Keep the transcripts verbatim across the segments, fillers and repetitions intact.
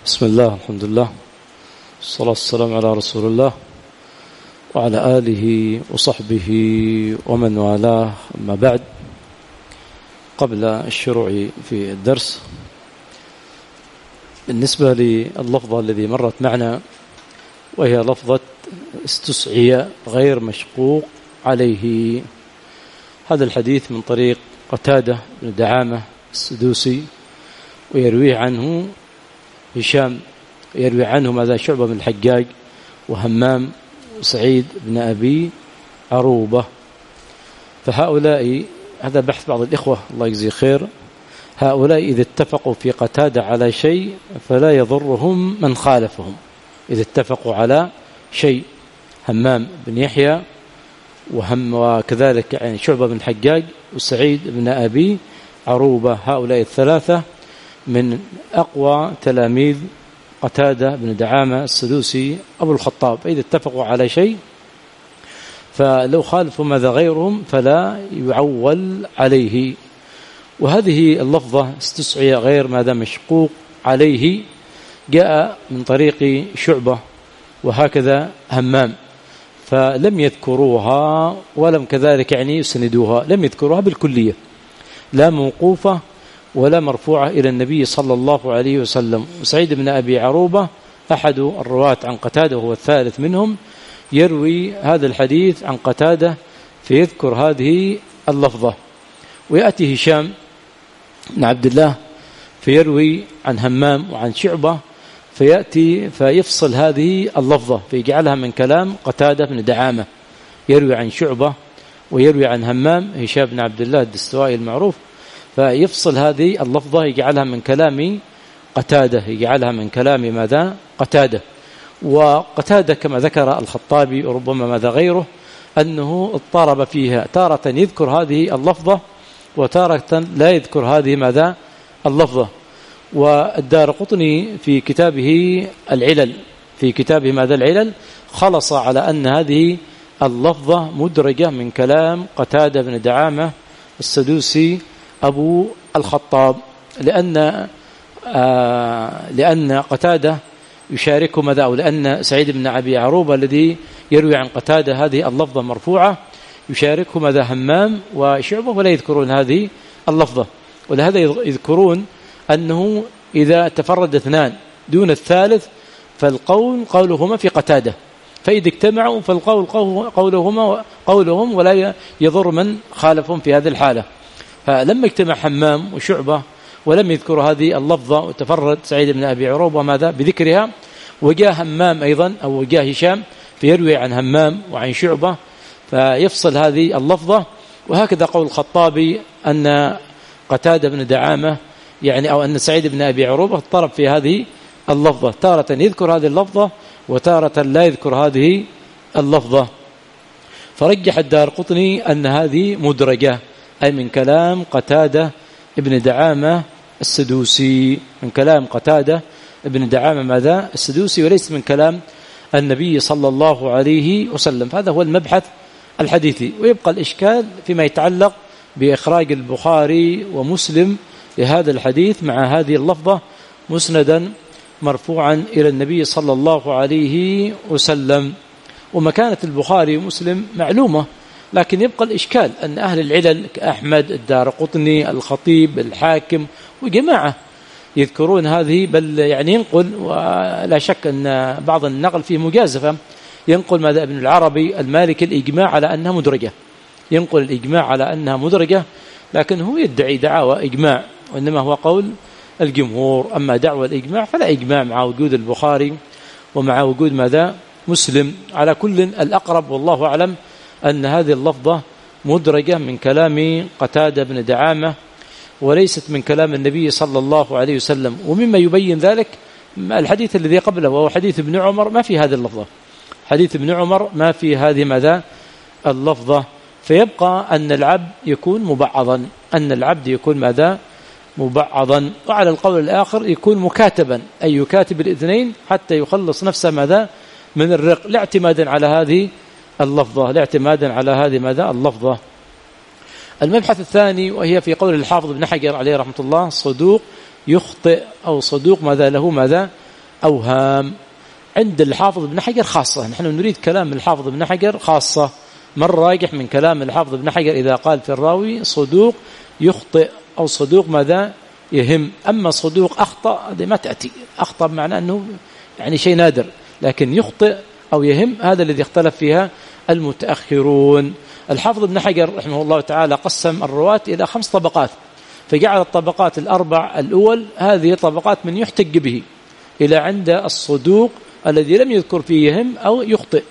بسم الله، الحمد لله، والصلاة والسلام على رسول الله وعلى آله وصحبه ومن والاه. أما بعد، قبل الشروع في الدرس، بالنسبة لللفظة الذي مرت معنا وهي لفظة استسعي غير مشقوق عليه، هذا الحديث من طريق قتادة بن دعامة السدوسي، ويرويه عنه هشام، يروي عنه ماذا شعبة بن الحجاج وهمام وسعيد بن أبي عروبة. فهؤلاء، هذا بحث بعض الإخوة الله يجزيه خير، هؤلاء إذا اتفقوا في قتادة على شيء فلا يضرهم من خالفهم. إذا اتفقوا على شيء، همام بن يحيى وهم وكذلك يعني شعبة بن الحجاج وسعيد بن أبي عروبة، هؤلاء الثلاثة من أقوى تلاميذ قتادة بن دعامة السدوسي أبو الخطاب. إذا اتفقوا على شيء فلو خالفوا ماذا غيرهم فلا يعول عليه. وهذه اللفظة استسعي غير ماذا مشقوق عليه جاء من طريق شعبة وهكذا همام، فلم يذكروها ولم كذلك يعني يسندوها، لم يذكروها بالكلية، لا موقوفة ولا مرفوعة إلى النبي صلى الله عليه وسلم. وسعيد بن أبي عروبة أحد الرواة عن قتادة وهو الثالث منهم، يروي هذا الحديث عن قتادة فيذكر هذه اللفظة. ويأتي هشام بن عبد الله فيروي عن همام وعن شعبة فيأتي فيفصل هذه اللفظة فيجعلها من كلام قتادة بن دعامة، يروي عن شعبة ويروي عن همام، هشام بن عبد الله الدستوائي المعروف، فيفصل هذه اللفظة يجعلها من كلام قتادة، يجعلها من كلام ماذا قتادة. وقتادة كما ذكر الخطابي وربما ماذا غيره أنه اضطرب فيها، تارة يذكر هذه اللفظة وتارة لا يذكر هذه ماذا اللفظة. والدارقطني في كتابه العلل، في كتابه ماذا العلل، خلص على أن هذه اللفظة مدرجة من كلام قتادة بن دعامة السدوسي أبو الخطاب، لأن آه لأن قتادة يشاركه ماذا، أو لأن سعيد بن أبي عروبة الذي يروي عن قتادة هذه اللفظة مرفوعة يشاركه ماذا همام وشعبة ولا يذكرون هذه اللفظة. ولهذا يذكرون أنه إذا تفرد اثنان دون الثالث فالقول قولهما في قتادة، فإذا اجتمعوا فالقول قولهما قولهم ولا يضر من خالفهم في هذه الحالة. فلما اجتمع همام وشعبة ولم يذكروا هذه اللفظة وتفرد سعيد بن أبي عروبة ماذا بذكرها، وجاء همام أيضا أو جاء هشام فيروي عن همام وعن شعبة فيفصل هذه اللفظة. وهكذا قول الخطابي أن قتادة بن دعامة يعني أو أن سعيد بن أبي عروبة اضطرب في هذه اللفظة، تارة يذكر هذه اللفظة وتارة لا يذكر هذه اللفظة. فرجح الدارقطني أن هذه مدرجة، أي من كلام قتادة ابن دعامة السدوسي، من كلام قتادة ابن دعامة ماذا السدوسي، وليس من كلام النبي صلى الله عليه وسلم. هذا هو المبحث الحديثي. ويبقى الإشكال فيما يتعلق بإخراج البخاري ومسلم لهذا الحديث مع هذه اللفظة مسندا مرفوعا إلى النبي صلى الله عليه وسلم. ومكانة البخاري ومسلم معلومة، لكن يبقى الإشكال أن أهل العلل كأحمد، الدارقطني، الخطيب، الحاكم وجماعة يذكرون هذه، بل يعني ينقل، ولا شك أن بعض النقل فيه مجازفة، ينقل ماذا ابن العربي المالكي الإجماع على أنها مدرجة، ينقل الإجماع على أنها مدرجة، لكن هو يدعي دعوى إجماع، وإنما هو قول الجمهور. أما دعوى الإجماع فلا إجماع مع وجود البخاري ومع وجود ماذا مسلم. على كل الأقرب والله أعلم أن هذه اللفظة مدرجة من كلام قتادة بن دعامة وليست من كلام النبي صلى الله عليه وسلم. ومما يبين ذلك الحديث الذي قبله وهو حديث ابن عمر ما في هذه اللفظة، حديث ابن عمر ما في هذه ماذا اللفظة. فيبقى أن العبد يكون مبعضا، أن العبد يكون ماذا مبعضا. وعلى القول الآخر يكون مكاتبا، أي يكاتب الاثنين حتى يخلص نفسه ماذا من الرق، لا اعتمادا على هذه اللفظة، لا اعتمادا على هذه ماذا اللفظة. المبحث الثاني وهي في قول الحافظ ابن حجر عليه رحمة الله: صدوق يخطئ أو صدوق ماذا له ماذا أوهام. عند الحافظ ابن حجر خاصة، نحن نريد كلام الحافظ ابن حجر خاصة. ما الراجح من كلام الحافظ ابن حجر إذا قال في الراوي صدوق يخطئ أو صدوق ماذا يهم؟ أما صدوق أخطأ هذه ما تأتي، أخطأ بمعنى أنه يعني شيء نادر، لكن يخطئ أو يهم هذا الذي اختلف فيها المتأخرون. الحافظ ابن حجر رحمه الله تعالى قسم الرواة إلى خمس طبقات، فجعل الطبقات الأربع الأول هذه طبقات من يحتج به، إلى عند الصدوق الذي لم يذكر فيه يهم أو يخطئ.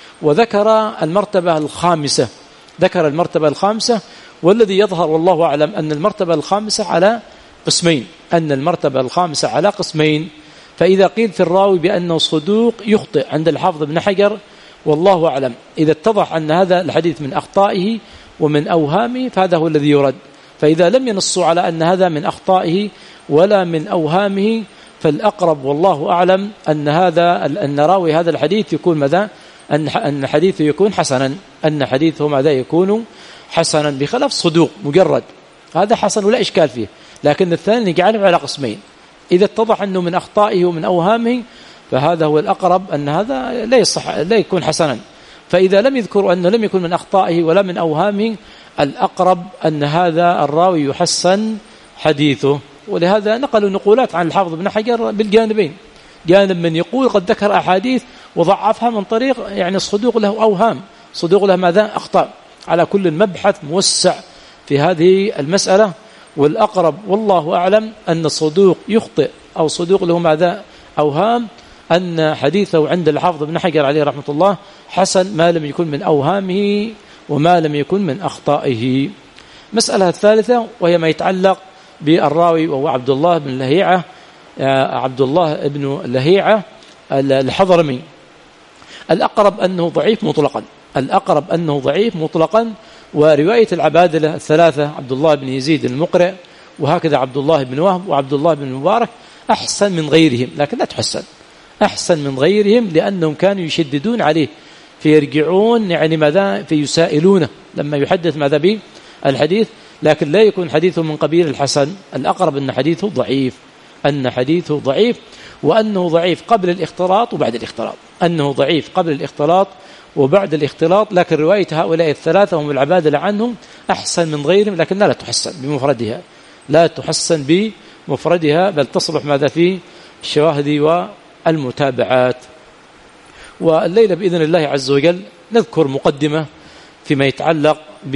وذكر المرتبة الخامسة، ذكر المرتبة الخامسة والذي يظهر والله أعلم أن المرتبة الخامسة على قسمين، أن المرتبة الخامسة على قسمين. فإذا قيل في الراوي بأنه صدوق يخطئ عند الحافظ ابن حجر والله أعلم، إذا اتضح أن هذا الحديث من أخطائه ومن أوهامه فهذا هو الذي يرد. فإذا لم ينصوا على أن هذا من أخطائه ولا من أوهامه فالأقرب والله أعلم أن هذا أن راوي هذا الحديث يكون ماذا؟ أن أن حديثه يكون حسنا، أن حديثه ماذا يكون حسنا، بخلاف صدوق مجرد هذا حسن ولا إشكال فيه. لكن الثاني نجعله على قسمين، إذا اتضح أنه من أخطائه ومن أوهامه فهذا هو الأقرب أن هذا لا يصح لا يكون حسنا. فإذا لم يذكروا أنه لم يكن من أخطائه ولا من أوهامه الأقرب أن هذا الراوي يحسن حديثه. ولهذا نقلوا نقولات عن الحافظ ابن حجر بالجانبين، جانب من يقول قد ذكر أحاديث وضعفها من طريق يعني الصدوق له أوهام، صدوق له ماذا أخطاء. على كل مبحث موسع في هذه المسألة، والأقرب والله أعلم أن الصدوق يخطئ أو صدوق له ماذا أوهام، أن حديثه عند الحافظ ابن حجر عليه رحمة الله حسن ما لم يكن من أوهامه وما لم يكن من أخطائه. مسألة الثالثة وهي ما يتعلق بالراوي وهو عبد الله بن لهيعة، عبد الله بن لهيعة الحضرمي. الأقرب أنه ضعيف مطلقا، الأقرب أنه ضعيف مطلقا. ورواية العبادلة الثلاثة عبد الله بن يزيد المقرئ وهكذا عبد الله بن وهب وعبد الله بن المبارك أحسن من غيرهم، لكن لا تحسن، أحسن من غيرهم لأنهم كانوا يشددون عليه فيرجعون يعني ماذا فيسائلونه لما يحدث ماذا به الحديث، لكن لا يكون حديثه من قبيل الحسن. الأقرب أن حديثه ضعيف، أن حديثه ضعيف، وأنه ضعيف قبل الاختلاط وبعد الاختلاط، أنه ضعيف قبل الاختلاط وبعد الاختلاط. لكن رواية هؤلاء الثلاثة هم العبادلة عنهم أحسن من غيرهم، لكنها لا تحسن بمفردها، لا تحسن بمفردها، بل تصلح ماذا في الشواهد والمتابعات. والليلة بإذن الله عز وجل نذكر مقدمة فيما يتعلق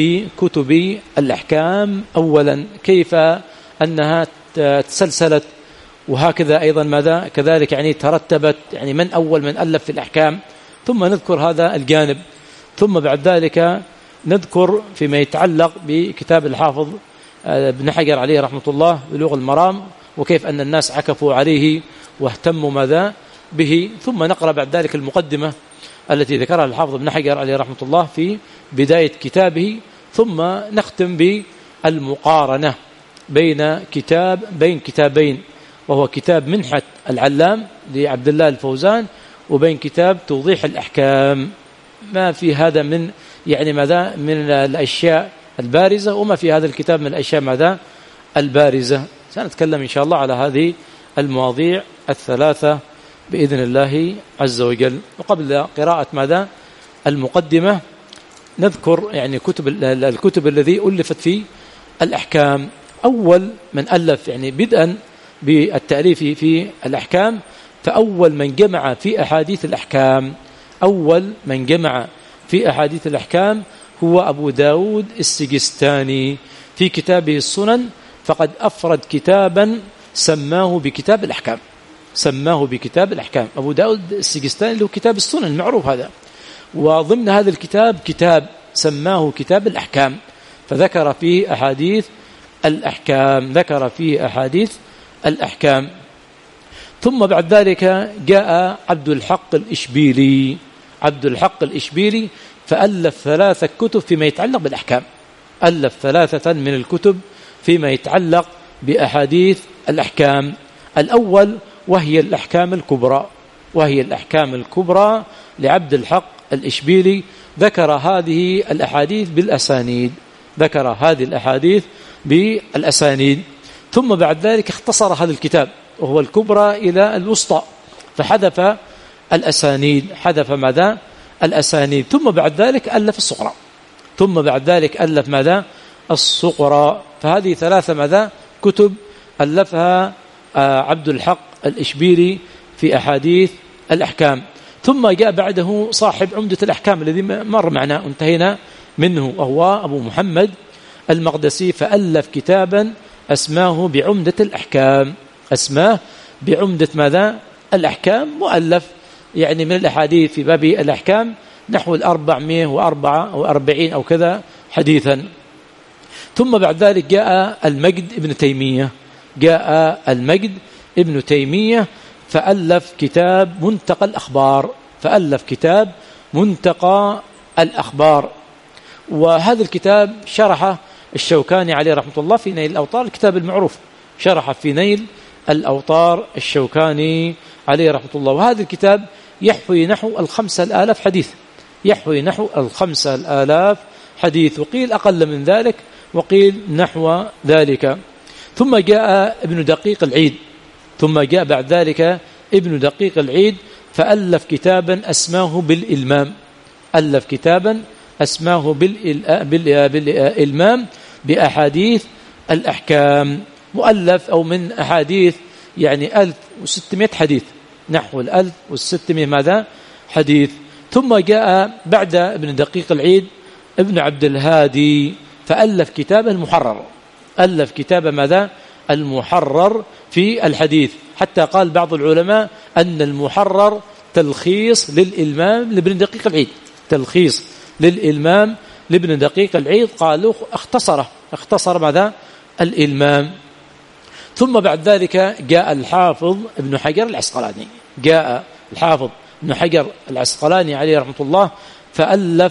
بكتب الأحكام. أولا كيف أنها تسلسلت، وهكذا أيضا ماذا كذلك يعني ترتبت، يعني من أول من ألف في الأحكام، ثم نذكر هذا الجانب. ثم بعد ذلك نذكر فيما يتعلق بكتاب الحافظ ابن حجر عليه رحمة الله بلوغ المرام، وكيف أن الناس عكفوا عليه واهتموا ماذا به. ثم نقرأ بعد ذلك المقدمة التي ذكرها الحافظ ابن حجر عليه رحمة الله في بداية كتابه. ثم نختم بالمقارنة بين كتاب بين كتابين، وهو كتاب منحة العلام لعبد الله الفوزان وبين كتاب توضيح الأحكام. ما في هذا من يعني ماذا من الأشياء البارزة، وما في هذا الكتاب من الأشياء ماذا البارزة. سنتكلم إن شاء الله على هذه المواضيع الثلاثة بإذن الله عز وجل. وقبل قراءة ماذا المقدمة نذكر يعني كتب الكتب الذي ألفت في الأحكام. أول من ألف يعني بدءا بالتأليف في الأحكام، فأول من جمع في أحاديث الأحكام أول من جمع في أحاديث الأحكام هو أبو داود السجستاني في كتابه السنن. فقد أفرد كتابا سماه بكتاب الأحكام، سماه بكتاب الأحكام. أبو داود السجستاني له كتاب السنن المعروف هذا، وضمن هذا الكتاب كتاب سماه كتاب الأحكام، فذكر فيه أحاديث الأحكام ذكر فيه أحاديث الأحكام. ثم بعد ذلك جاء عبد الحق الإشبيلي عبد الحق الإشبيلي فألف ثلاثة كتب فيما يتعلق بالأحكام، ألف ثلاثة من الكتب فيما يتعلق بأحاديث الأحكام. الأول وهي الأحكام الكبرى وهي الأحكام الكبرى لعبد الحق الإشبيلي. ذكر هذه الأحاديث بالأسانيد ذكر هذه الأحاديث بالأسانيد. ثم بعد ذلك اختصر هذا الكتاب وهو الكبرى إلى الوسطى، فحذف الأسانيد، حذف ماذا؟ الأسانيد. ثم بعد ذلك ألف الصغرى، ثم بعد ذلك ألف ماذا؟ الصغرى. فهذه ثلاثة ماذا؟ كتب ألفها عبد الحق الإشبيلي في أحاديث الأحكام. ثم جاء بعده صاحب عمدة الأحكام الذي مر معنا انتهينا منه، وهو أبو محمد المقدسي، فألف كتابا أسماه بعمدة الأحكام، أسماه بعمدة ماذا؟ الأحكام، مؤلف يعني من الأحاديث في باب الأحكام نحو الأربعمائة وأربعة وأربعين أو كذا حديثا. ثم بعد ذلك جاء المجد ابن تيمية، جاء المجد ابن تيمية فألف كتاب منتقى الأخبار، فألف كتاب منتقى الأخبار. وهذا الكتاب شرحه الشوكاني عليه رحمة الله في نيل الأوطار، الكتاب المعروف شرحه في نيل الأوطار الشوكاني عليه رحمة الله. وهذا الكتاب يحوي نحو الخمسة الآلاف حديث، يحوي نحو الخمسة الآلاف حديث، وقيل أقل من ذلك وقيل نحو ذلك. ثم جاء ابن دقيق العيد، ثم جاء بعد ذلك ابن دقيق العيد فألف كتابا أسماه بالإلمام، ألف كتابا أسماه بالإلمام بأحاديث الأحكام، مؤلف أو من أحاديث يعني ألف وستمائة حديث، نحو الألف وستمائة ماذا؟ حديث. ثم جاء بعد ابن دقيق العيد ابن عبد الهادي فألف كتابا المحرر، ألف كتاب ماذا؟ المحرر في الحديث، حتى قال بعض العلماء أن المحرر تلخيص للإلمام لابن دقيق العيد، تلخيص للإلمام لابن دقيق العيد، قالوا اختصره، اختصر ماذا؟ الإلمام. ثم بعد ذلك جاء الحافظ ابن حجر العسقلاني، جاء الحافظ ابن حجر العسقلاني عليه رحمة الله فألف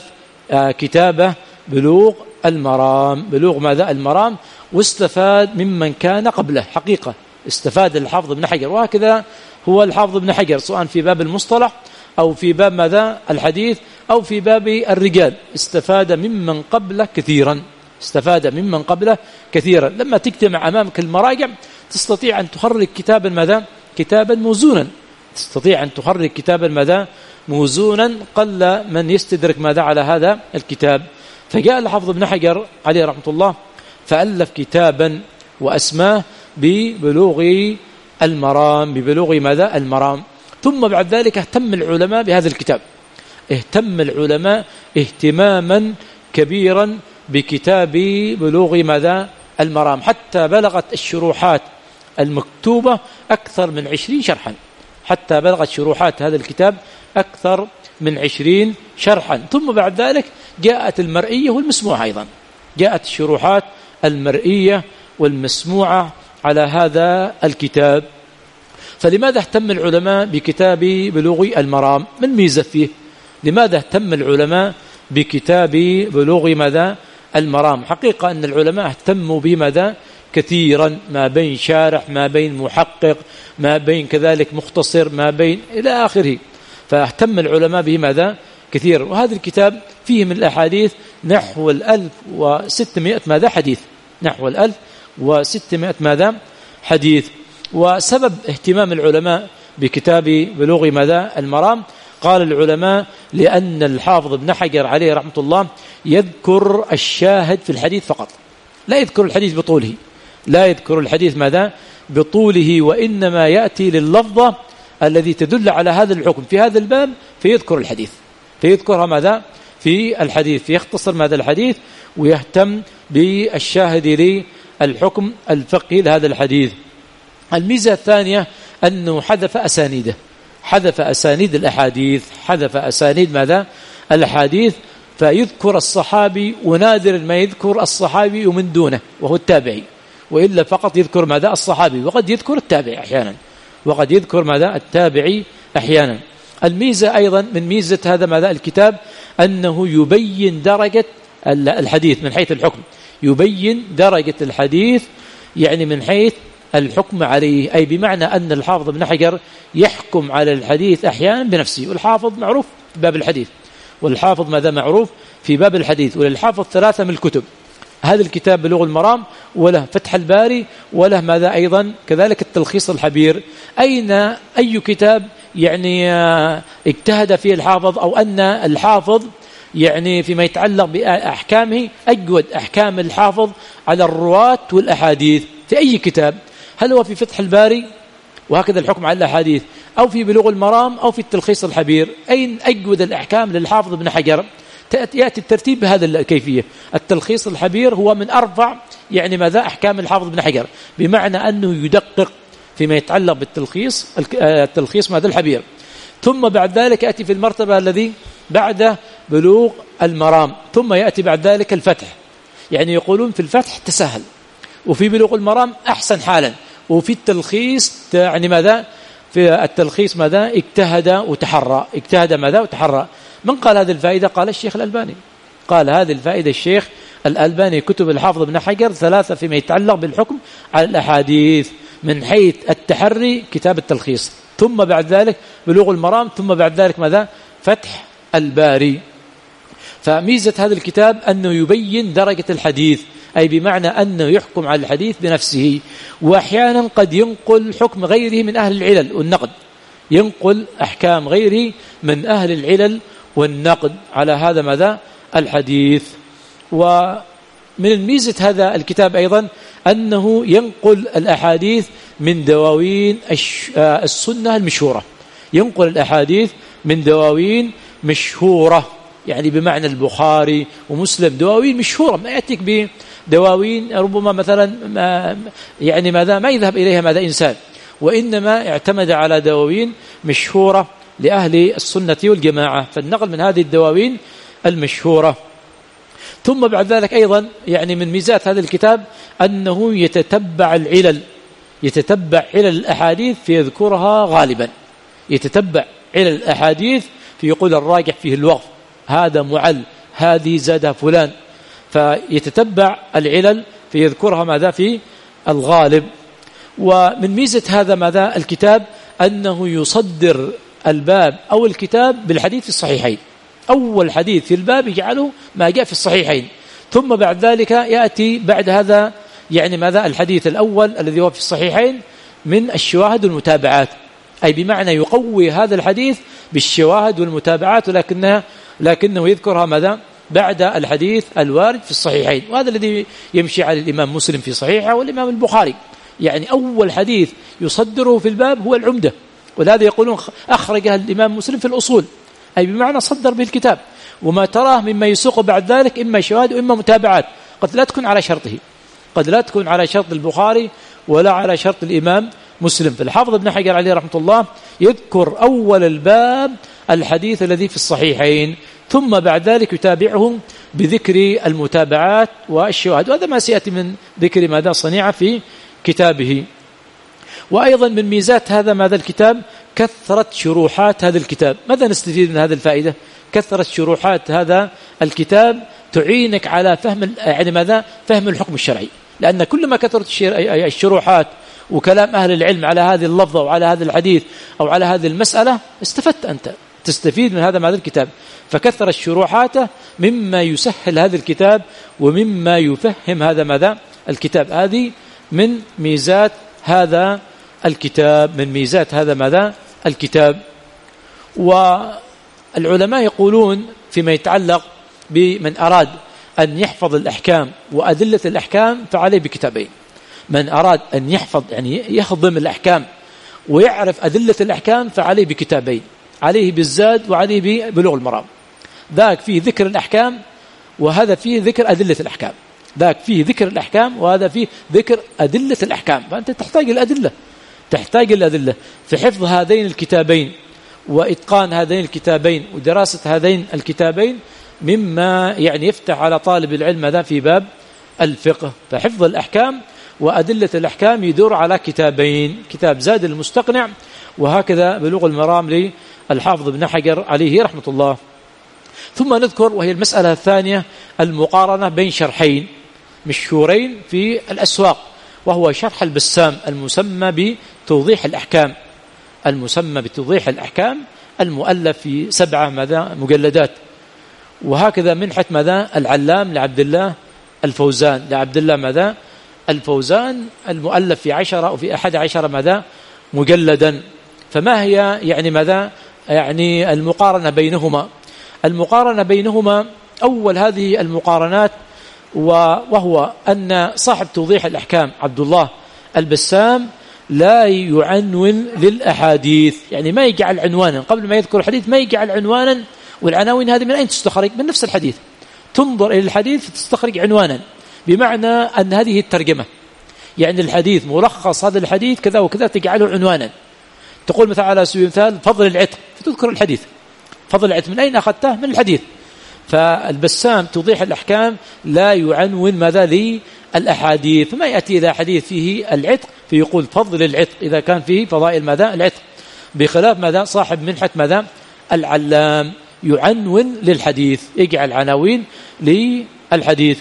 كتابه بلوغ المرام، بلوغ ماذا؟ المرام، واستفاد ممن كان قبله، حقيقة استفاد الحافظ ابن حجر، وهكذا هو الحافظ ابن حجر سواء في باب المصطلح أو في باب ماذا؟ الحديث أو في باب الرجال، استفاد ممن قبله كثيرا، استفاد ممن قبله كثيرا. لما تجتمع أمامك المراجع تستطيع أن تخرج كتابا ماذا؟ كتابا موزونا، تستطيع أن تخرج كتابا ماذا؟ موزونا، قل من يستدرك ماذا على هذا الكتاب. فجاء الحافظ ابن حجر عليه رحمة الله فألف كتابا وأسماه ببلوغ المرام، ببلوغ ماذا؟ المرام. ثم بعد ذلك اهتم العلماء بهذا الكتاب، اهتم العلماء اهتماما كبيرا بكتاب بلوغ ماذا؟ المرام، حتى بلغت الشروحات المكتوبة أكثر من عشرين شرحا، حتى بلغت شروحات هذا الكتاب أكثر من عشرين شرحا. ثم بعد ذلك جاءت المرئية والمسموعة أيضا، جاءت الشروحات المرئية والمسموعة على هذا الكتاب. فلماذا اهتم العلماء بكتاب بلوغ المرام؟ من ميزة فيه؟ لماذا اهتم العلماء بكتاب بلوغ ماذا؟ المرام؟ حقيقة أن العلماء اهتموا بماذا؟ كثيرا، ما بين شارح، ما بين محقق، ما بين كذلك مختصر، ما بين إلى آخره، فاهتم العلماء بماذا؟ كثير. وهذا الكتاب فيه من الأحاديث نحو الألف وستمائة ماذا؟ حديث، نحو الألف وستمائة ماذا؟ حديث. وسبب اهتمام العلماء بكتاب بلوغ ماذا؟ المرام، قال العلماء لأن الحافظ ابن حجر عليه رحمة الله يذكر الشاهد في الحديث فقط، لا يذكر الحديث بطوله، لا يذكر الحديث ماذا؟ بطوله، وإنما يأتي لللفظة الذي تدل على هذا الحكم في هذا الباب فيذكر الحديث، فيذكرها ماذا؟ في الحديث، فيختصر ماذا؟ الحديث، ويهتم بالشاهد للحكم الفقهي لهذا الحديث. الميزة الثانية أنه حذف أسانيده، حذف أسانيد الأحاديث، حذف أسانيد ماذا؟ الأحاديث، فيذكر الصحابي، ونادر ما يذكر الصحابي ومن دونه وهو التابعي، وإلا فقط يذكر ماذا؟ الصحابي، وقد يذكر التابعي أحيانا، وقد يذكر ماذا؟ التابعي أحيانا. الميزة أيضا من ميزة هذا ماذا؟ الكتاب أنه يبين درجة الحديث من حيث الحكم، يبين درجة الحديث يعني من حيث الحكم عليه، أي بمعنى أن الحافظ ابن حجر يحكم على الحديث أحيانا بنفسه، والحافظ معروف في باب الحديث، والحافظ ماذا؟ معروف في باب الحديث. وللحافظ ثلاثة من الكتب، هذا الكتاب بلوغ المرام، وله فتح الباري، وله ماذا أيضا؟ كذلك التلخيص الحبير. أين أي كتاب يعني اجتهد فيه الحافظ، أو أن الحافظ يعني فيما يتعلق بأحكامه أجود أحكام الحافظ على الرواة والأحاديث في أي كتاب، هل هو في فتح الباري وهكذا الحكم على الأحاديث، أو في بلوغ المرام، أو في التلخيص الحبير؟ أين أجود الأحكام للحافظ ابن حجر؟ يأتي الترتيب بهذا الكيفية. التلخيص الحبير هو من أرفع يعني ماذا أحكام الحافظ ابن حجر، بمعنى أنه يدقق فيما يتعلق بالتلخيص التلخيص ماذا الحبير. ثم بعد ذلك يأتي في المرتبة الذي بعد بلوغ المرام، ثم يأتي بعد ذلك الفتح. يعني يقولون في الفتح تسهل، وفي بلوغ المرام أحسن حالا، وفي التلخيص يعني ماذا في التلخيص ماذا اجتهد وتحرى، اجتهد ماذا وتحرى. من قال هذه الفائدة؟ قال الشيخ الألباني، قال هذه الفائدة الشيخ الألباني. كتب الحافظ ابن حجر ثلاثة فيما يتعلق بالحكم على الأحاديث من حيث التحري كتاب التلخيص، ثم بعد ذلك بلوغ المرام، ثم بعد ذلك ماذا فتح الباري. فميزة هذا الكتاب أنه يبين درجة الحديث، أي بمعنى أنه يحكم على الحديث بنفسه، وأحيانا قد ينقل حكم غيره من أهل العلل والنقد، ينقل أحكام غيره من أهل العلل والنقد على هذا ماذا الحديث. ومن الميزة هذا الكتاب أيضا أنه ينقل الأحاديث من دواوين السنة المشهورة، ينقل الأحاديث من دواوين مشهورة، يعني بمعنى البخاري ومسلم دواوين مشهورة، ما يأتيك بدواوين ربما مثلا ما يعني ماذا ما يذهب إليها ماذا إنسان، وإنما اعتمد على دواوين مشهورة لأهل السنة والجماعة، فالنقل من هذه الدواوين المشهورة. ثم بعد ذلك أيضا يعني من ميزات هذا الكتاب أنه يتتبع العلل، يتتبع علل الأحاديث فيذكرها غالبا، يتتبع علل الأحاديث فيقول الراجح فيه الوقف، هذا معل، هذه زادها فلان، فيتتبع العلل فيذكرها ماذا في الغالب. ومن ميزة هذا ماذا الكتاب أنه يصدر الباب أو الكتاب بالحديث في الصحيحين، أول حديث في الباب يجعله ما جاء في الصحيحين، ثم بعد ذلك يأتي بعد هذا يعني ماذا الحديث الأول الذي هو في الصحيحين من الشواهد والمتابعات، أي بمعنى يقوي هذا الحديث بالشواهد والمتابعات، ولكنها لكنه يذكرها ماذا بعد الحديث الوارد في الصحيحين. وهذا الذي يمشي على الإمام مسلم في صحيحه والإمام البخاري، يعني أول حديث يصدره في الباب هو العمدة، ولهذا يقولون أخرجها الإمام مسلم في الأصول، أي بمعنى صدر به الكتاب، وما تراه مما يسوق بعد ذلك إما شواهد وإما متابعات، قد لا تكون على شرطه، قد لا تكون على شرط البخاري ولا على شرط الإمام مسلم. فالحافظ ابن حجر عليه رحمة الله يذكر أول الباب الحديث الذي في الصحيحين، ثم بعد ذلك يتابعه بذكر المتابعات والشواهد، وهذا ما سيأتي من ذكر ماذا صنيع في كتابه. وأيضا من ميزات هذا ماذا الكتاب كثرة شروحات هذا الكتاب. ماذا نستفيد من هذه الفائدة؟ كثرة شروحات هذا الكتاب تعينك على فهم يعني ماذا فهم الحكم الشرعي، لأن كلما كثرت الشروحات وكلام أهل العلم على هذه اللفظة وعلى هذا الحديث أو على هذه المسألة استفدت أنت، تستفيد من هذا ماذا الكتاب. فكثر الشروحات مما يسهل هذا الكتاب ومما يفهم هذا ماذا الكتاب. هذه من ميزات هذا الكتاب، من ميزات هذا ماذا الكتاب. والعلماء يقولون فيما يتعلق بمن أراد أن يحفظ الأحكام وأدلة الأحكام فعليه بكتابين. من أراد أن يحفظ يعني يخضم الأحكام ويعرف أدلة الأحكام فعليه بكتابين، عليه بالزاد وعليه ببلوغ المرام. ذاك فيه ذكر الأحكام وهذا فيه ذكر أدلة الأحكام، ذاك فيه ذكر الأحكام وهذا فيه ذكر أدلة الأحكام. فأنت تحتاج الأدلة، تحتاج الأدلة في حفظ هذين الكتابين وإتقان هذين الكتابين ودراسة هذين الكتابين، مما يعني يفتح على طالب العلم هذا في باب الفقه. فحفظ الأحكام وأدلة الأحكام يدور على كتابين، كتاب زاد المستقنع وهكذا بلوغ المرام للحافظ ابن حجر عليه رحمة الله. ثم نذكر وهي المسألة الثانية المقارنة بين شرحين مشهورين في الأسواق، وهو شرح البسام المسمى بتوضيح الأحكام، المسمى بتوضيح الأحكام المؤلف في سبعة ماذا مجلدات، وهكذا منحة ماذا العلام لعبد الله الفوزان لعبد الله ماذا الفوزان المؤلف في عشرة أو في أحد عشر ماذا مجلدا. فما هي يعني ماذا يعني المقارنة بينهما؟ المقارنة بينهما أول هذه المقارنات وهو أن صاحب توضيح الأحكام عبد الله البسام لا يعنون للأحاديث، يعني ما يجعل عنوانا قبل ما يذكر الحديث، ما يجعل عنوانا، والعناوين هذه من أين تستخرج؟ من نفس الحديث، تنظر إلى الحديث فتستخرج عنوانا، بمعنى أن هذه الترجمة، يعني الحديث ملخص هذا الحديث كذا وكذا تجعله عنوانا. تقول مثلا على سبيل المثال فضل العتق، فتذكر الحديث، فضل العتق من أين أخذته؟ من الحديث. فالبسام توضيح الأحكام لا يعنون ماذا للأحاديث، فما يأتي إلى حديث فيه العتق فيقول فضل العتق إذا كان فيه فضائل ماذا العتق، بخلاف ماذا صاحب منحة ماذا العلام يعنون للحديث، يجعل عناوين للحديث.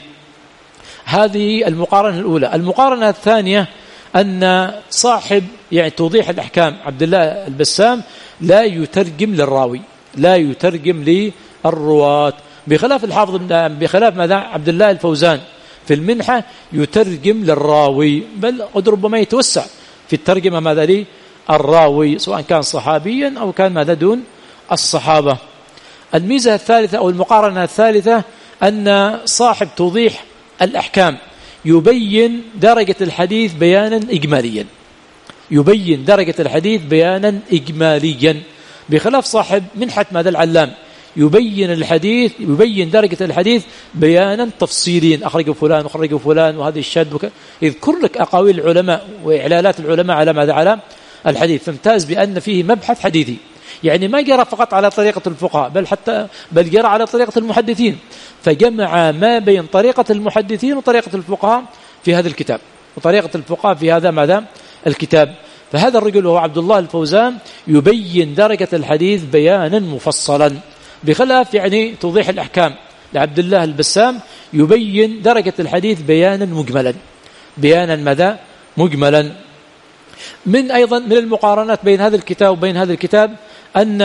هذه المقارنة الأولى. المقارنة الثانية أن صاحب يعني توضيح الأحكام عبد الله البسام لا يترجم للراوي، لا يترجم للرواة، بخلاف الحافظ بخلاف ماذا عبد الله الفوزان في المنحة يترجم للراوي، بل قد ربما يتوسع في الترجمة ماذا لي الراوي، سواء كان صحابيا أو كان ماذا دون الصحابة. الميزة الثالثة أو المقارنة الثالثة أن صاحب توضيح الأحكام يبين درجة الحديث بيانا إجماليا، يبين درجة الحديث بيانا إجماليا، بخلاف صاحب منحة ماذا العلام يبين الحديث يبين درجة الحديث بيانا تفصيليا، أخرجه فلان وخرجه فلان وهذا الشاذ وك... يذكر لك أقاويل العلماء وإعلالات العلماء على ماذا على الحديث، فامتاز بأن فيه مبحث حديثي، يعني ما جرى فقط على طريقة الفقهاء بل حتى بل جرى على طريقة المحدثين، فجمع ما بين طريقة المحدثين وطريقة الفقهاء في هذا الكتاب، وطريقة الفقهاء في هذا ماذا الكتاب. فهذا الرجل هو عبد الله الفوزان يبين درجة الحديث بيانا مفصلا، بخلاف يعني توضيح الأحكام لعبد الله البسام يبين درجة الحديث بيانا مجملا، بيانا ماذا مجملا. من أيضا من المقارنات بين هذا الكتاب وبين هذا الكتاب أن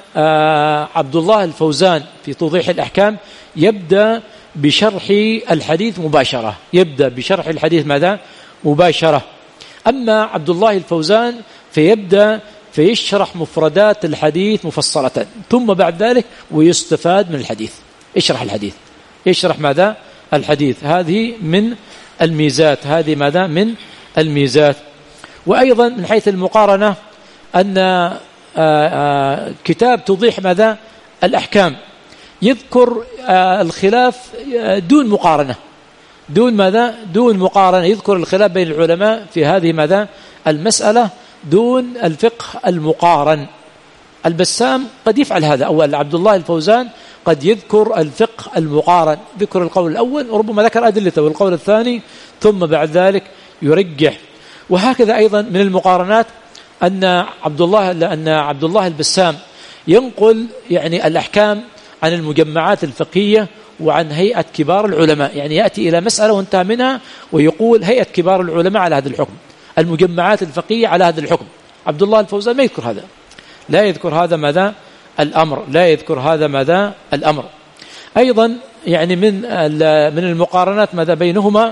عبد الله الفوزان في توضيح الأحكام يبدأ بشرح الحديث مباشرة، يبدأ بشرح الحديث ماذا مباشرة. أما عبد الله الفوزان فيبدأ فيشرح مفردات الحديث مفصلة، ثم بعد ذلك ويستفاد من الحديث، يشرح الحديث، يشرح ماذا الحديث. هذه من الميزات، هذه ماذا من الميزات. وأيضا من حيث المقارنة أن كتاب توضيح ماذا الأحكام يذكر الخلاف دون مقارنة، دون ماذا دون مقارنة، يذكر الخلاف بين العلماء في هذه ماذا المسألة دون الفقه المقارن. البسام قد يفعل هذا، أو عبد الله الفوزان قد يذكر الفقه المقارن، ذكر القول الأول وربما ذكر أدلته والقول الثاني ثم بعد ذلك يرجح. وهكذا أيضا من المقارنات أن عبد الله أن عبد الله البسام ينقل يعني الأحكام عن المجمعات الفقهية وعن هيئة كبار العلماء، يعني يأتي إلى مسألة وانتهى منها ويقول هيئة كبار العلماء على هذا الحكم، المجمعات الفقهية على هذا الحكم. عبد الله الفوزان ما يذكر هذا، لا يذكر هذا ماذا الأمر، لا يذكر هذا ماذا الأمر. أيضا يعني من من المقارنات ماذا بينهما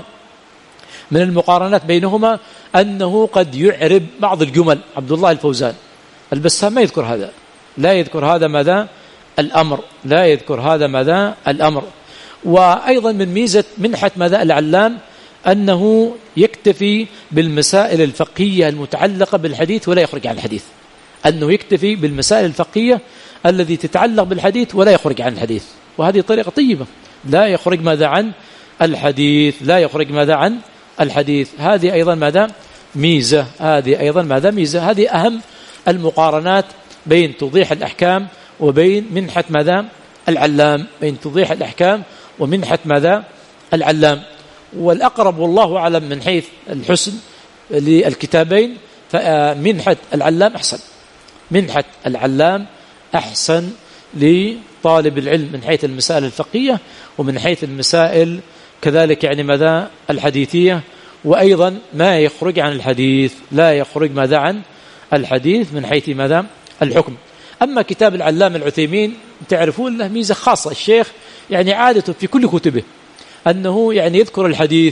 من المقارنات بينهما أنه قد يعرب بعض الجمل عبد الله الفوزان، البسام ما يذكر هذا، لا يذكر هذا ماذا الأمر، لا يذكر هذا ماذا الأمر. وأيضا من ميزة منحة ماذا العلام أنه يكتفي بالمسائل الفقهية المتعلقة بالحديث ولا يخرج عن الحديث، أنه يكتفي بالمسائل الفقهية التي تتعلق بالحديث ولا يخرج عن الحديث، وهذه طريقة طيبة، لا يخرج ماذا عن الحديث، لا يخرج ماذا عن الحديث. هذه أيضا ماذا ميزة، هذه أيضا ماذا ميزة. هذه أهم المقارنات بين توضيح الأحكام وبين منحة ماذا العلام، بين توضيح الأحكام ومنحة ماذا العلام. والأقرب والله أعلم من حيث الحسن للكتابين فمنحة العلام أحسن، منحة العلام أحسن لطالب العلم من حيث المسائل الفقهية ومن حيث المسائل كذلك يعني ماذا الحديثية، وأيضا ما يخرج عن الحديث، لا يخرج ماذا عن الحديث من حيث ماذا الحكم. أما كتاب العلام العثيمين تعرفون له ميزة خاصة، الشيخ يعني عادته في كل كتبه أنه يعني يذكر الحديث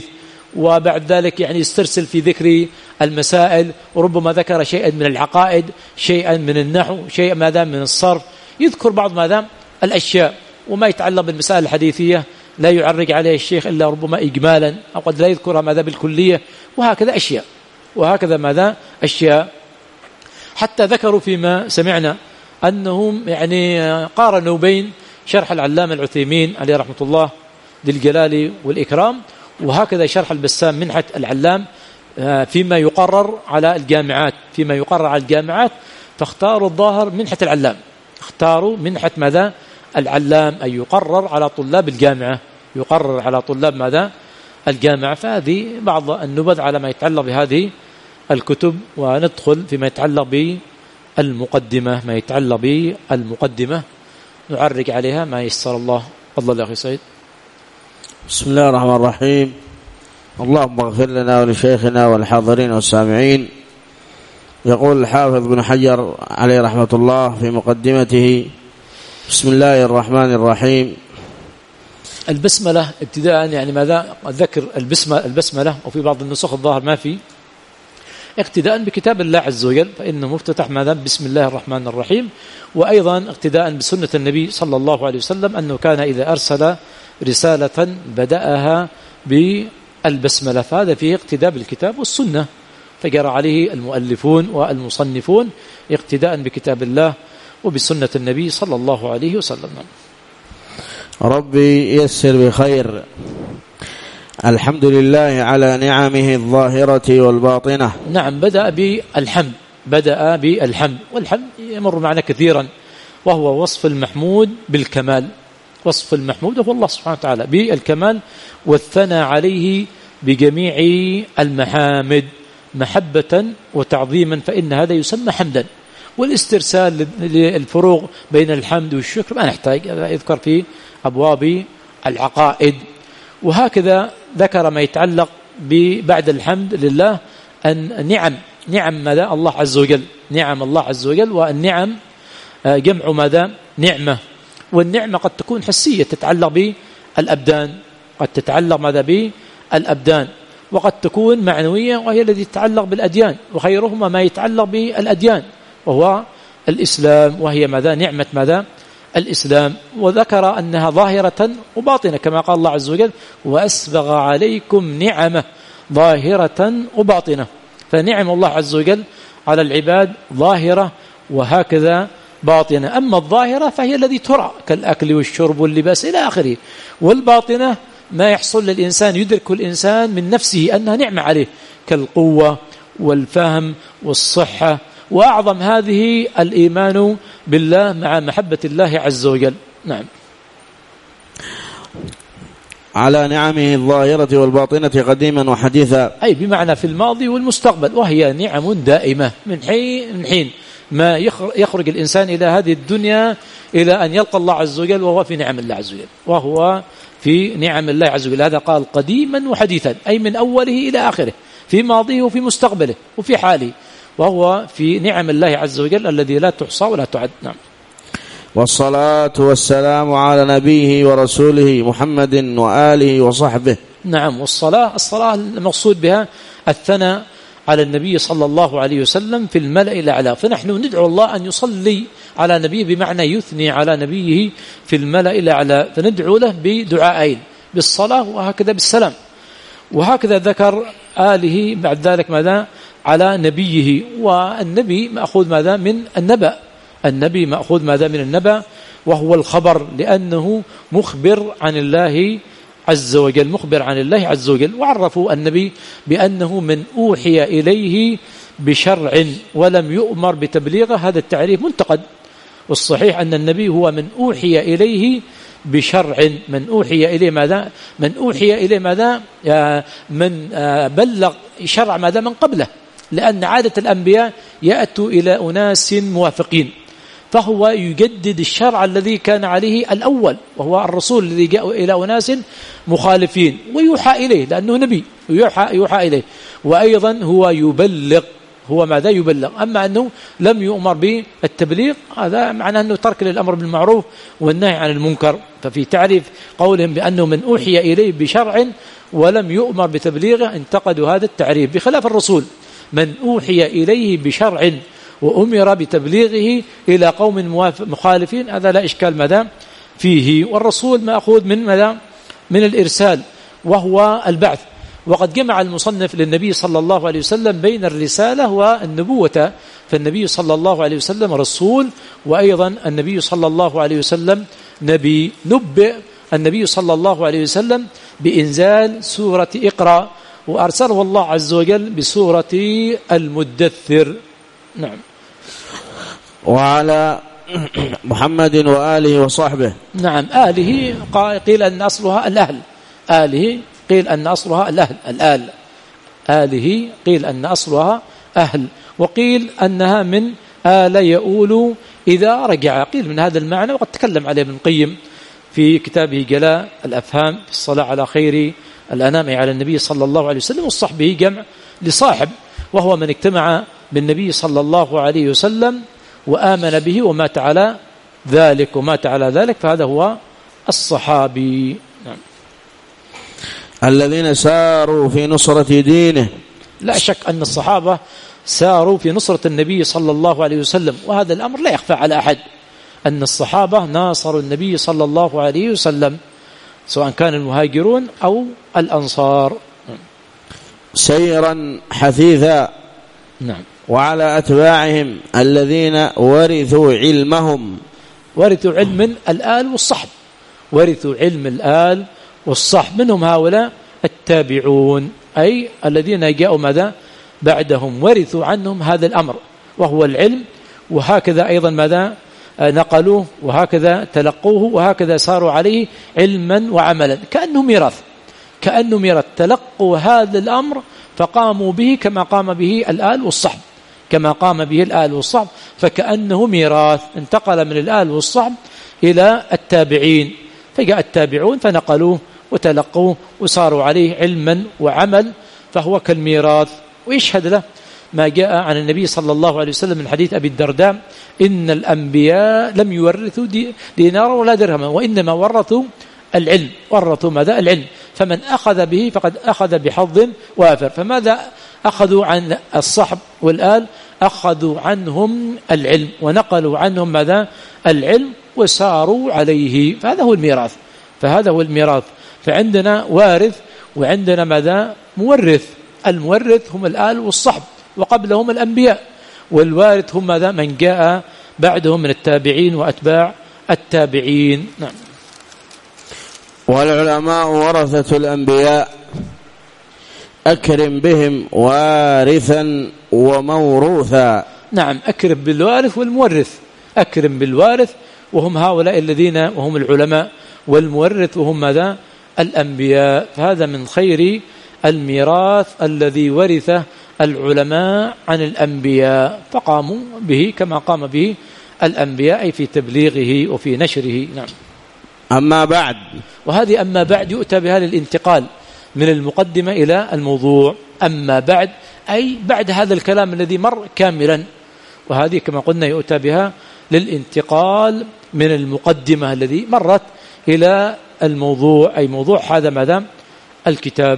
وبعد ذلك يعني يسترسل في ذكر المسائل، وربما ذكر شيئا من العقائد، شيئا من النحو، شيئا ماذا من الصرف، يذكر بعض ماذا الأشياء، وما يتعلق بالمسائل الحديثية لا يعرج عليه الشيخ إلا ربما إجمالا، أو قد لا يذكرها ماذا بالكلية، وهكذا أشياء وهكذا ماذا أشياء. حتى ذكروا فيما سمعنا أنهم يعني قارنوا بين شرح العلامة العثيمين عليه رحمة الله ذي الجلال والإكرام، وهكذا شرح البسام منحة العلام فيما يقرر على الجامعات فيما يقرر على الجامعات فاختاروا الظاهر منحة العلام، اختاروا منحة ماذا العلام، أي يقرر على طلاب الجامعة، يقرر على طلاب ماذا الجامعة. فهذه بعض النبذ على ما يتعلق بهذه الكتب، وندخل فيما يتعلق بالمقدمة ما يتعلق بالمقدمة نعرج عليها ما يسر الله. الله يا أخي سعيد. بسم الله الرحمن الرحيم. اللهم اغفر لنا ولشيخنا والحاضرين والسامعين. يقول الحافظ بن حجر عليه رحمة الله في مقدمته: بسم الله الرحمن الرحيم. البسملة ابتداء يعني ماذا ذكر البسمة البسملة، وفي بعض النسخ الظاهر ما في، اقتداء بكتاب الله عز وجل فإنه مفتتح ماذا بسم الله الرحمن الرحيم، وأيضا اقتداء بسنة النبي صلى الله عليه وسلم أنه كان إذا أرسل رسالة بدأها بالبسملة، فهذا فيه اقتداء بالكتاب والسنة، فجرى عليه المؤلفون والمصنفون اقتداء بكتاب الله وبسنة النبي صلى الله عليه وسلم. ربي يسر بخير. الحمد لله على نعمه الظاهرة والباطنة. نعم، بدأ بالحمد بدأ بالحمد والحمد يمر معنا كثيرا، وهو وصف المحمود بالكمال، وصف المحمود هو الله سبحانه وتعالى بالكمال، والثناء عليه بجميع المحامد محبة وتعظيما، فإن هذا يسمى حمدا. والاسترسال للفروق بين الحمد والشكر ما نحتاج، يذكر في أبواب العقائد. وهكذا ذكر ما يتعلق بعد الحمد لله أن نعم نعم ماذا الله عز وجل، نعم الله عز وجل، والنعم جمع ماذا نعمة، والنعمة قد تكون حسية تتعلق بالأبدان، قد تتعلق ماذا بالأبدان، وقد تكون معنوية وهي التي تتعلق بالأديان، وخيرهما ما يتعلق بالأديان وهو الإسلام، وهي ماذا نعمة ماذا الإسلام. وذكر أنها ظاهرة وباطنة كما قال الله عز وجل: وأسبغ عليكم نعمة ظاهرة وباطنة. فنعم الله عز وجل على العباد ظاهرة وهكذا باطنة. أما الظاهرة فهي الذي ترى كالأكل والشرب واللباس إلى آخره، والباطنة ما يحصل للإنسان يدرك الإنسان من نفسه أنها نعمة عليه كالقوة والفهم والصحة، وأعظم هذه الإيمان بالله مع محبة الله عز وجل. نعم. على نعمه الظاهرة والباطنة قديما وحديثا، أي بمعنى في الماضي والمستقبل، وهي نعم دائمة من حين من حين ما يخرج الإنسان إلى هذه الدنيا إلى أن يلقى الله عز وجل، وهو في نعم الله عز وجل، وهو في نعم الله عز وجل. هذا قال قديما وحديثا، أي من أوله إلى آخره، في ماضيه وفي مستقبله وفي حاله، وهو في نعم الله عز وجل الذي لا تحصى ولا تعد. نعم. والصلاة والسلام على نبيه ورسوله محمد وآله وصحبه. نعم. والصلاة الصلاة المقصود بها الثناء على النبي صلى الله عليه وسلم في الملأ الأعلى، فنحن ندعو الله أن يصلي على نبيه بمعنى يثني على نبيه في الملأ الأعلى، فندعو له بدعائين: بالصلاة وهكذا بالسلام. وهكذا ذكر آله بعد ذلك ماذا على نبيه، والنبي مأخوذ ماذا من النبأ، النبي مأخوذ ماذا من النبأ، وهو الخبر، لأنه مخبر عن الله عز وجل، مخبر عن الله عز وجل. وعرفوا النبي بأنه من أوحي إليه بشرع ولم يؤمر بتبليغه، هذا التعريف منتقد، والصحيح أن النبي هو من أوحي إليه بشرع، من أوحي إليه ماذا من أوحي إليه ماذا من بلغ شرع ماذا من قبله، لأن عادة الأنبياء يأتوا إلى أناس موافقين، فهو يجدد الشرع الذي كان عليه الأول، وهو الرسول الذي جاء إلى أناس مخالفين، ويوحى إليه لأنه نبي، ويوحى يوحى إليه. وأيضا هو يبلغ هو ماذا يبلغ. أما أنه لم يؤمر بالتبليغ هذا معناه أنه ترك للأمر بالمعروف والنهي عن المنكر. ففي تعريف قولهم بأنه من أوحي إليه بشرع ولم يؤمر بتبليغه انتقدوا هذا التعريف، بخلاف الرسول من أوحي إليه بشرع وأمر بتبليغه إلى قوم مخالفين هذا لا إشكال ماذا فيه. والرسول مأخوذ من ماذا من الإرسال وهو البعث. وقد جمع المصنف للنبي صلى الله عليه وسلم بين الرسالة والنبوة، فالنبي صلى الله عليه وسلم رسول، وأيضا النبي صلى الله عليه وسلم نبي. نبئ النبي صلى الله عليه وسلم بإنزال سورة اقرأ، وأرسله الله عز وجل بسورة المدثر. نعم. وعلى محمد وآله وصحبه. نعم. آله قيل أن أصلها الأهل، آله قيل أن أصلها الأهل، الآل آله قيل أن أصلها أهل، وقيل أنها من آل يؤول إذا رجع، قيل من هذا المعنى. وقد تكلم عليه ابن القيم في كتابه جلاء الأفهام في الصلاة على خير الأنام على النبي صلى الله عليه وسلم. والصحبه جمع لصاحب، وهو من اجتمع بالنبي صلى الله عليه وسلم وآمن به ومات على ذلك ومات على ذلك فهذا هو الصحابي. نعم. الذين ساروا في نصرة دينه. لا شك أن الصحابة ساروا في نصرة النبي صلى الله عليه وسلم، وهذا الأمر لا يخفى على أحد أن الصحابة ناصروا النبي صلى الله عليه وسلم سواء كان المهاجرون أو الأنصار. سيرا حثيثا. نعم. وعلى أتباعهم الذين ورثوا علمهم. ورثوا علم الآل والصحب، ورثوا علم الآل والصحب، منهم هؤلاء التابعون أي الذين جاءوا ماذا بعدهم ورثوا عنهم هذا الأمر وهو العلم، وهكذا أيضا ماذا نقلوه وهكذا تلقوه وهكذا ساروا عليه علما وعملا، كأنه ميراث، كأنه ميراث تلقوا هذا الأمر فقاموا به كما قام به الآل والصحب، كما قام به الآل والصحب، فكأنه ميراث انتقل من الآل والصحب إلى التابعين، فجاء التابعون فنقلوه وتلقوه وصاروا عليه علما وعمل، فهو كالميراث. ويشهد له ما جاء عن النبي صلى الله عليه وسلم من حديث أبي الدرداء إن الأنبياء لم يورثوا دينارا ولا درهما وإنما ورثوا العلم، ورثوا ماذا العلم، فمن أخذ به فقد أخذ بحظ وافر. فماذا أخذوا عن الصحب والآل؟ أخذوا عنهم العلم ونقلوا عنهم ماذا العلم وساروا عليه، فهذا هو الميراث، فهذا هو الميراث. فعندنا وارث وعندنا ماذا مورث، المورث هم الآل والصحب وقبلهم الأنبياء، والوارث هم ماذا من جاء بعدهم من التابعين وأتباع التابعين. نعم. والعلماء ورثة الأنبياء أكرم بهم وارثا وموروثا. نعم، أكرم بالوارث والمورث، أكرم بالوارث وهم هؤلاء الذين وهم العلماء، والمورث وهم ماذا الأنبياء، فهذا من خير الميراث الذي ورثه العلماء عن الأنبياء فقاموا به كما قام به الأنبياء في تبليغه وفي نشره. نعم. أما بعد، وهذه أما بعد يؤتى بها للانتقال من المقدمة إلى الموضوع. أما بعد أي بعد هذا الكلام الذي مر كاملا، وهذه كما قلنا يؤتى بها للانتقال من المقدمة الذي مرت إلى الموضوع، أي موضوع هذا ماذا الكتاب.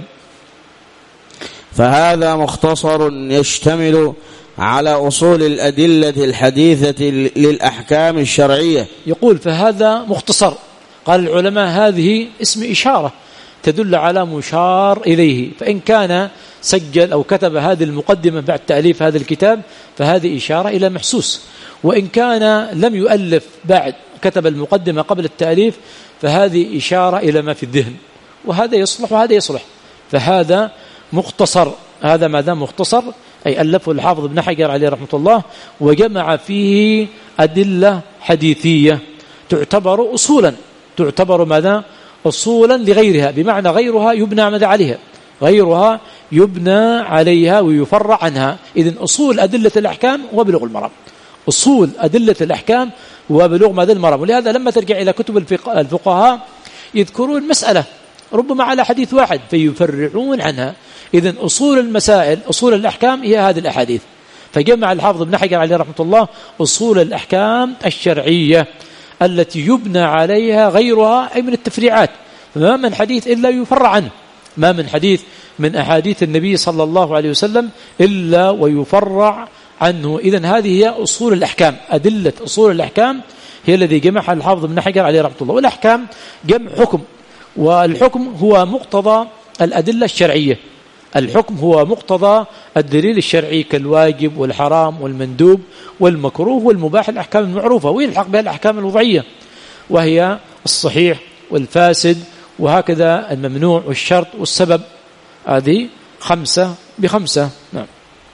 فهذا مختصر يشتمل على أصول الأدلة الحديثة للأحكام الشرعية. يقول فهذا مختصر، قال العلماء هذه اسم إشارة تدل على مشار إليه، فإن كان سجل أو كتب هذه المقدمة بعد تأليف هذا الكتاب فهذه إشارة إلى محسوس، وإن كان لم يؤلف بعد كتب المقدمة قبل التأليف فهذه إشارة إلى ما في الذهن، وهذا يصلح وهذا يصلح. فهذا مختصر، هذا ما دام مختصر أي ألفه الحافظ ابن حجر عليه رحمة الله وجمع فيه أدلة حديثية تعتبر أصولا، تعتبر ماذا أصولا لغيرها، بمعنى غيرها يبنى ماذا عليها، غيرها يبنى عليها ويفرع عنها. إذن أصول أدلة الأحكام وبلوغ المرام، أصول أدلة الأحكام وبلوغ ماذا المرام. ولهذا لما ترجع إلى كتب الفقهاء يذكرون مسألة ربما على حديث واحد فيفرعون عنها. إذن أصول المسائل أصول الأحكام هي هذه الأحاديث، فجمع الحافظ ابن حجر عليه رحمة الله أصول الأحكام الشرعية التي يبنى عليها غيرها أي من التفريعات. ما من حديث إلا يفرع عنه، ما من حديث من أحاديث النبي صلى الله عليه وسلم إلا ويفرع عنه. إذن هذه هي أصول الأحكام، أدلة أصول الأحكام هي الذي جمعها الحافظ ابن حجر عليه رحمة الله. والأحكام جمع حكم، والحكم هو مقتضى الأدلة الشرعية. الحكم هو مقتضى الدليل الشرعي كالواجب والحرام والمندوب والمكروه والمباح، الأحكام المعروفة، ويلحق بها الأحكام الوضعية وهي الصحيح والفاسد، وهكذا الممنوع والشرط والسبب. هذه خمسة بخمسة. نعم.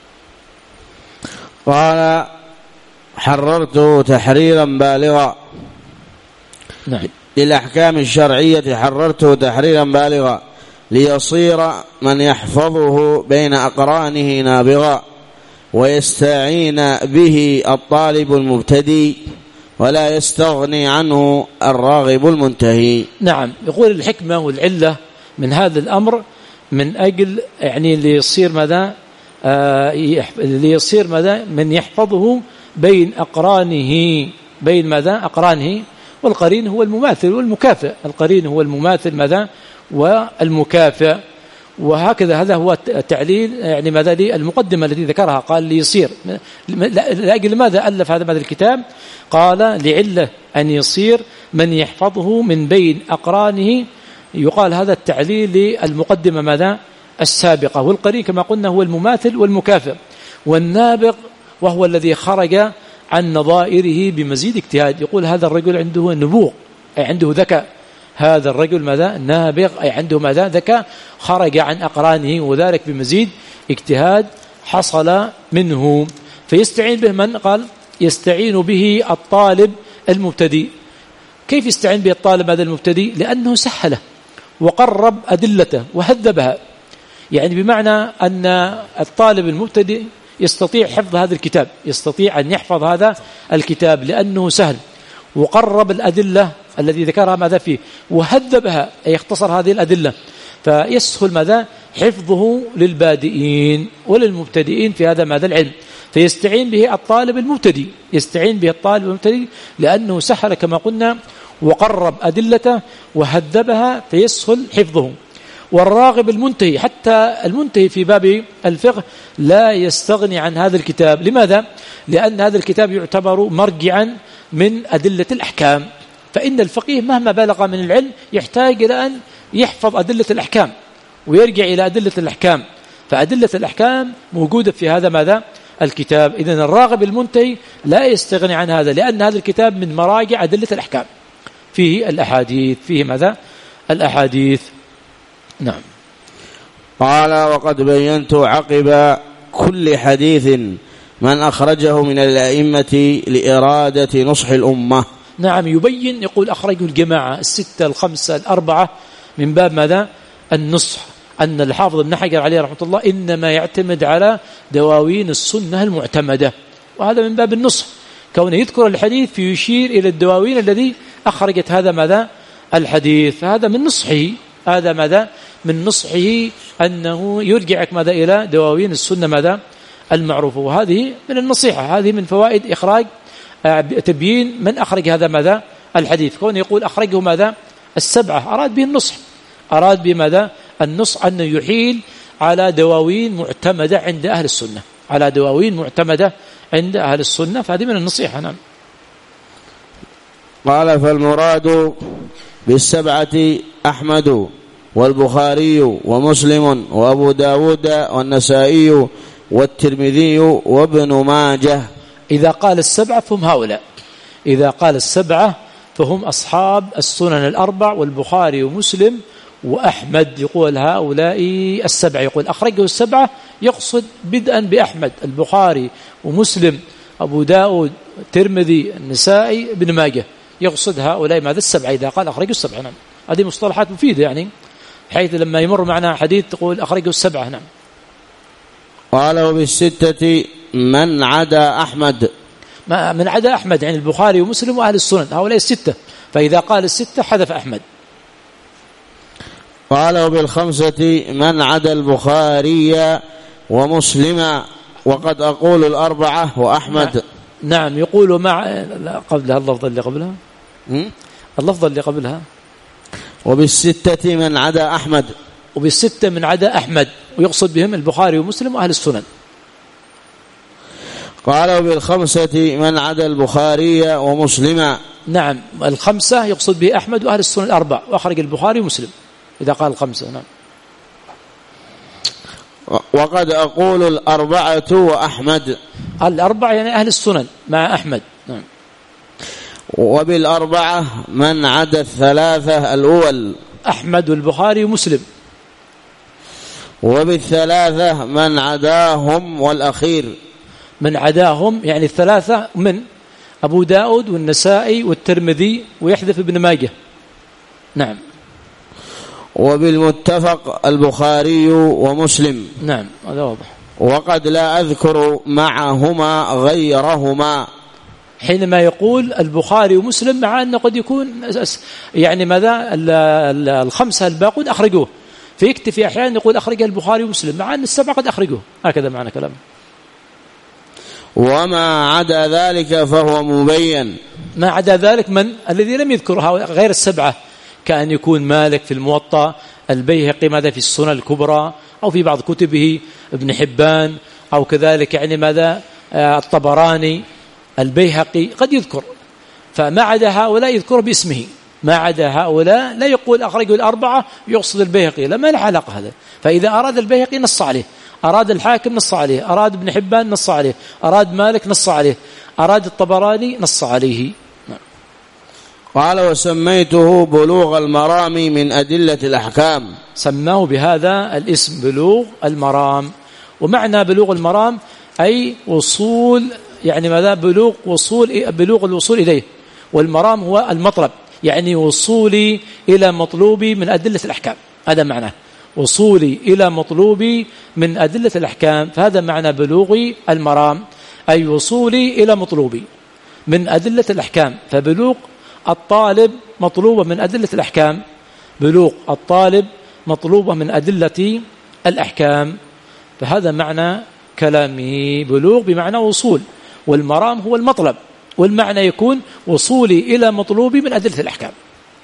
قال حررته تحريرا بالغا. نعم. للأحكام الشرعية حررته تحريرا بالغا ليصير من يحفظه بين أقرانه نابغا، ويستعين به الطالب المبتدي ولا يستغني عنه الراغب المنتهي. نعم. يقول الحكمة والعلة من هذا الأمر من أجل يعني ليصير ماذا آه ليصير ماذا من يحفظه بين أقرانه، بين ماذا أقرانه، والقرين هو المماثل والمكافئ، القرين هو المماثل ماذا والمكافئ. وهكذا هذا هو التعليل يعني ماذا المقدمة التي ذكرها، قال ليصير لأجل ماذا ألف هذا ماذا الكتاب؟ قال لعلة أن يصير من يحفظه من بين أقرانه. يقال هذا التعليل للمقدمة ماذا السابقة. والقرين كما قلنا هو المماثل والمكافئ، والنابغ وهو الذي خرج عن نظائره بمزيد اجتهاد. يقول هذا الرجل عنده نبوغ أي عنده ذكاء، هذا الرجل ماذا نابغ أي عنده ماذا ذكاء، خرج عن أقرانه وذلك بمزيد اجتهاد حصل منه. فيستعين به من؟ قال يستعين به الطالب المبتدئ. كيف يستعين به الطالب هذا المبتدئ؟ لأنه سهله وقرب أدلته وهذبها، يعني بمعنى أن الطالب المبتدئ يستطيع حفظ هذا الكتاب، يستطيع أن يحفظ هذا الكتاب لأنه سهل وقرب الأدلة الذي ذكرها ماذا فيه وهذبها أي يختصر هذه الأدلة، فيسهل ماذا حفظه للبادئين وللمبتدئين في هذا ماذا العلم. فيستعين به الطالب المبتدئ، يستعين به الطالب المبتدئ لأنه سهل كما قلنا وقرب أدلته وهذبها فيسهل حفظه. والراغب المنتهي، حتى المنتهي في باب الفقه لا يستغني عن هذا الكتاب. لماذا؟ لأن هذا الكتاب يعتبر مرجعا من أدلة الأحكام، فإن الفقيه مهما بلغ من العلم يحتاج إلى أن يحفظ أدلة الأحكام ويرجع إلى أدلة الأحكام، فأدلة الأحكام موجودة في هذا ماذا الكتاب. إذن الراغب المنتهي لا يستغني عن هذا، لأن هذا الكتاب من مراجع أدلة الأحكام، فيه الأحاديث، فيه ماذا الأحاديث. نعم. قال وقد بينت عقب كل حديث من أخرجه من الأئمة لإرادة نصح الأمة. نعم. يبين يقول أخرجه الجماعة الستة الخمسة الأربعة من باب ماذا النصح، أن الحافظ ابن حجر عليه رحمة الله إنما يعتمد على دواوين السنة المعتمدة، وهذا من باب النصح، كونه يذكر الحديث فيشير إلى الدواوين الذي أخرجت هذا ماذا الحديث. هذا من نصحه، هذا ماذا من نصحه أنه يرجعك ماذا إلى دواوين السنة ماذا المعروفة. وهذه من النصيحة، هذه من فوائد إخراج تبيين من أخرج هذا ماذا الحديث. كونه يقول أخرجه ماذا السبعة، أراد به النصح، أراد بماذا النصح أنه يحيل على دواوين معتمدة عند أهل السنة، على دواوين معتمدة عند أهل السنة، فهذه من النصيحة. نعم. قال فالمراد بالسبعة أحمد والبخاري ومسلم وأبو داود والنسائي والترمذي وابن ماجه. إذا قال السبعة فهم هؤلاء، إذا قال السبعة فهم أصحاب السنن الأربع والبخاري ومسلم وأحمد، يقول هؤلاء السبعة، يقول أخرجه السبعة يقصد بدءا بأحمد البخاري ومسلم أبو داود الترمذي النسائي ابن ماجه، يقصد هؤلاء ماذا السبعة إذا قال أخرجه السبعة. نعم. هذه مصطلحات مفيدة يعني، حيث لما يمر معنا حديث تقول أخرجه السبعة. نعم. قالوا بالستة من عدا أحمد، ما من عدا أحمد يعني البخاري ومسلم وأهل السنن، هؤلاء الستة، فإذا قال الستة حذف أحمد. قالوا بالخمسة من عدا البخاري ومسلم، وقد أقول الأربعة وأحمد. نعم, نعم يقول مع قبلها اللفظ اللي قبلها اللفظ اللي قبلها وبالستة من عدا أحمد. وبالستة من عدا أحمد, ويقصد بهم البخاري ومسلم وأهل السنن. قال وبالخمسة من عدا البخاري ومسلم. نعم, الخمسة يقصد به أحمد وأهل السنن الأربع, وأخرج البخاري ومسلم إذا قال الخمسة. نعم. وقد أقول الأربعة وأحمد. الأربعة يعني أهل السنن مع أحمد. نعم. وبالأربعة من عدا الثلاثة الأول أحمد والبخاري ومسلم. وبالثلاثة من عداهم والأخير. من عداهم يعني الثلاثة من أبو داود والنسائي والترمذي ويحذف ابن ماجه. نعم. وبالمتفق البخاري ومسلم. نعم هذا واضح. وقد لا أذكر معهما غيرهما. حينما يقول البخاري ومسلم مع أنه قد يكون يعني ماذا الخمسة الباقون أخرجوه, فيكتفي أحيانا يقول أخرجه البخاري ومسلم مع أن السبعة قد أخرجوه. هكذا معنى كلامه. وما عدا ذلك فهو مبين. ما عدا ذلك من الذي لم يذكرها غير السبعة, كأن يكون مالك في الموطأ, البيهقي ماذا في السنن الكبرى أو في بعض كتبه, ابن حبان, أو كذلك يعني ماذا الطبراني, البيهقي قد يذكر. فما عدا هؤلاء يذكر باسمه, ما عدا هؤلاء لا يقول أخرجوا الأربعة يقصد البيهقي, لا, ما له علاقة هذا. فإذا أراد البيهقي نص عليه, أراد الحاكم نص عليه, أراد ابن حبان نص عليه, أراد مالك نص عليه, أراد الطبراني نص عليه. قال وسميته بلوغ المرام من أدلة الأحكام. سماه بهذا الاسم بلوغ المرام. ومعنى بلوغ المرام أي وصول, يعني ماذا بلوغ وصول, بلوغ الوصول إليه, والمرام هو المطلب, يعني وصولي إلى مطلوبي من أدلة الأحكام. هذا معناه وصولي إلى مطلوبي من أدلة الأحكام. فهذا معنى بلوغ المرام, أي وصولي إلى مطلوبي من أدلة الأحكام. فبلوغ الطالب مطلوبة من أدلة الأحكام, بلوغ الطالب مطلوبة من أدلة الأحكام. فهذا معنى كلامه, بلوغ بمعنى وصول, والمرام هو المطلب, والمعنى يكون وصولي إلى مطلوبي من أدلة الأحكام.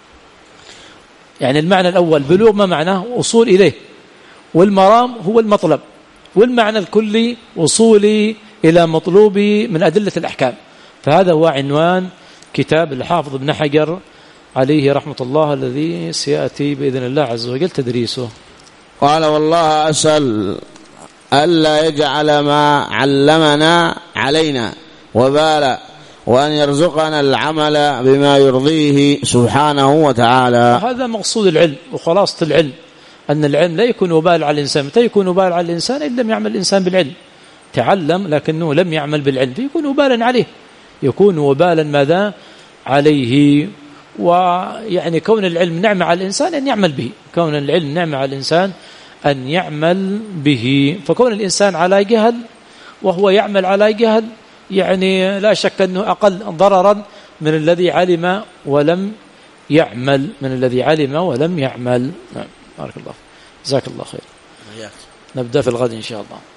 يعني المعنى الأول بلوغ ما معناه وصول إليه, والمرام هو المطلب, والمعنى الكلي وصولي إلى مطلوبي من أدلة الأحكام. فهذا هو عنوان كتاب الحافظ ابن حجر عليه رحمة الله, الذي سيأتي بإذن الله عز وجل تدريسه. قال والله أسأل ألا يجعل ما علمنا علينا وبالا, وأن يرزقنا العمل بما يرضيه سبحانه وتعالى. هذا مقصود العلم وخلاصة العلم, أن العلم لا يكون وبال على الإنسان. متى يكون وبال على الإنسان؟ إن لم يعمل الإنسان بالعلم, تعلم لكنه لم يعمل بالعلم, فيكون وبالا عليه, يكون وبالا ماذا عليه. ويعني كون العلم نعمة على الإنسان أن يعمل به, كون العلم نعمة على الإنسان أن يعمل به. فكون الإنسان على جهل وهو يعمل على جهل, يعني لا شك أنه أقل ضررا من الذي علم ولم يعمل, من الذي علم ولم يعمل. نعم بارك الله, جزاك الله خير. نبدأ في الغد إن شاء الله.